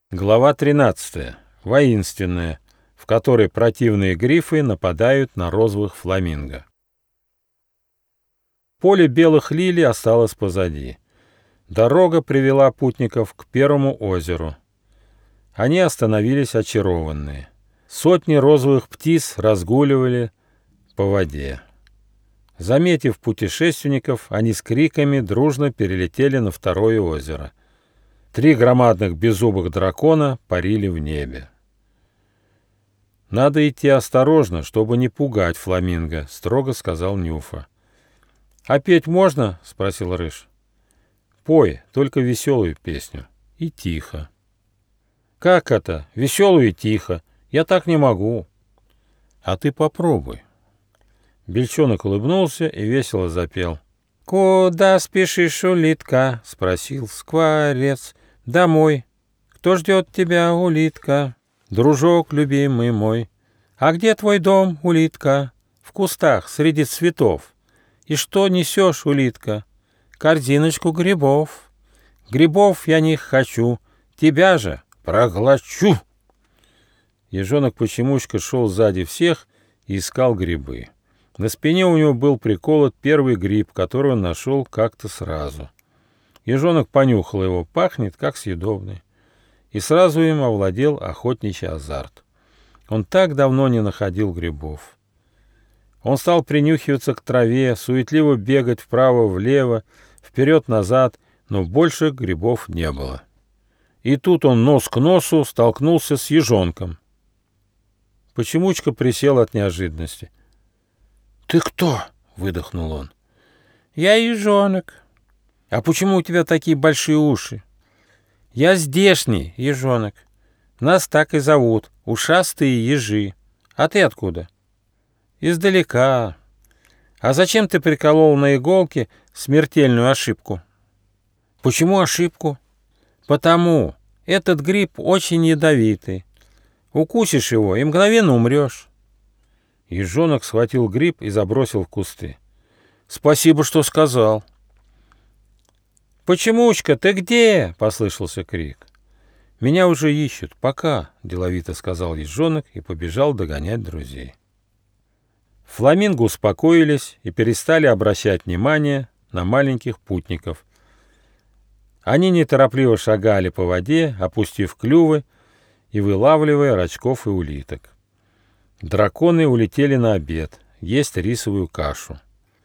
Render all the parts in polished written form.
Глава 13. Воинственная, в которой противные грифы нападают на розовых фламинго. Поле белых лилий осталось позади. Дорога привела путников к первому озеру. Они остановились очарованные. Сотни розовых птиц разгуливали по воде. Заметив путешественников, они с криками дружно перелетели на второе озеро. 3 громадных беззубых дракона парили в небе. «Надо идти осторожно, чтобы не пугать фламинго», — строго сказал Нюфа. «А петь можно?» — спросил Рыж. «Пой, только веселую песню. И тихо». «Как это? Веселую и тихо? Я так не могу». «А ты попробуй». Бельчонок улыбнулся и весело запел. «Куда спешишь, улитка?» — спросил скворец. «Домой. Кто ждет тебя, улитка? Дружок любимый мой. А где твой дом, улитка? В кустах, среди цветов. И что несешь, улитка? Корзиночку грибов. Грибов я не хочу, тебя же проглочу». Ежонок-почемучка шел сзади всех и искал грибы. На спине у него был приколот первый гриб, который он нашел как-то сразу. Ежонок понюхал его, пахнет, как съедобный. И сразу им овладел охотничий азарт. Он так давно не находил грибов. Он стал принюхиваться к траве, суетливо бегать вправо-влево, вперед-назад, но больше грибов не было. И тут он нос к носу столкнулся с ежонком. Почемучка присел от неожиданности. «Ты кто?» — выдохнул он. «Я ежонок». «А почему у тебя такие большие уши?» «Я здешний ежонок. Нас так и зовут, ушастые ежи. А ты откуда?» «Издалека. А зачем ты приколол на иголке смертельную ошибку?» «Почему ошибку?» «Потому. Этот гриб очень ядовитый. Укусишь его и мгновенно умрешь». Ежонок схватил гриб и забросил в кусты. «Спасибо, что сказал». «Почемучка, ты где?» — послышался крик. «Меня уже ищут. Пока», — деловито сказал ежонок и побежал догонять друзей. Фламинго успокоились и перестали обращать внимание на маленьких путников. Они неторопливо шагали по воде, опустив клювы и вылавливая рачков и улиток. Драконы улетели на обед, есть рисовую кашу.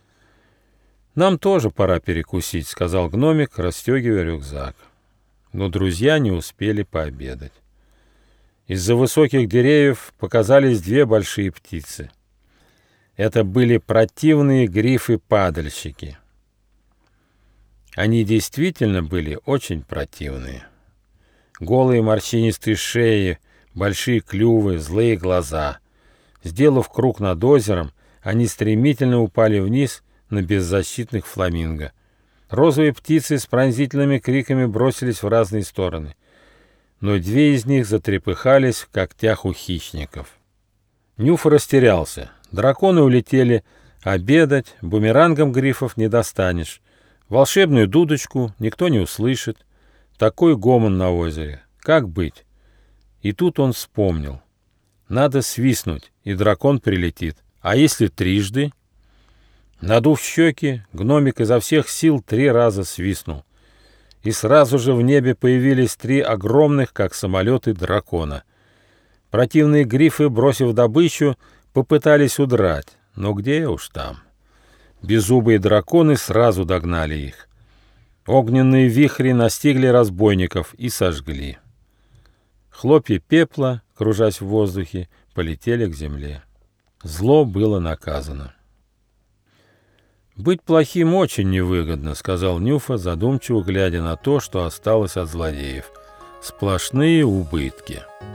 «Нам тоже пора перекусить», — сказал гномик, расстегивая рюкзак. Но друзья не успели пообедать. Из-за высоких деревьев показались 2 большие птицы. Это были противные грифы-падальщики. Они действительно были очень противные. Голые морщинистые шеи, большие клювы, злые глаза. Сделав круг над озером, они стремительно упали вниз на беззащитных фламинго. Розовые птицы с пронзительными криками бросились в разные стороны, но 2 из них затрепыхались в когтях у хищников. Нюфа растерялся. Драконы улетели обедать, бумерангом грифов не достанешь. Волшебную дудочку никто не услышит. Такой гомон на озере. Как быть? И тут он вспомнил. Надо свистнуть, и дракон прилетит. А если трижды? Надув щеки, гномик изо всех сил 3 раза свистнул. И сразу же в небе появились 3 огромных, как самолеты, дракона. Противные грифы, бросив добычу, попытались удрать. Но где уж там? Беззубые драконы сразу догнали их. Огненные вихри настигли разбойников и сожгли. Хлопья пепла, кружась в воздухе, полетели к земле. Зло было наказано. «Быть плохим очень невыгодно», — сказал Нюфа, задумчиво глядя на то, что осталось от злодеев. «Сплошные убытки».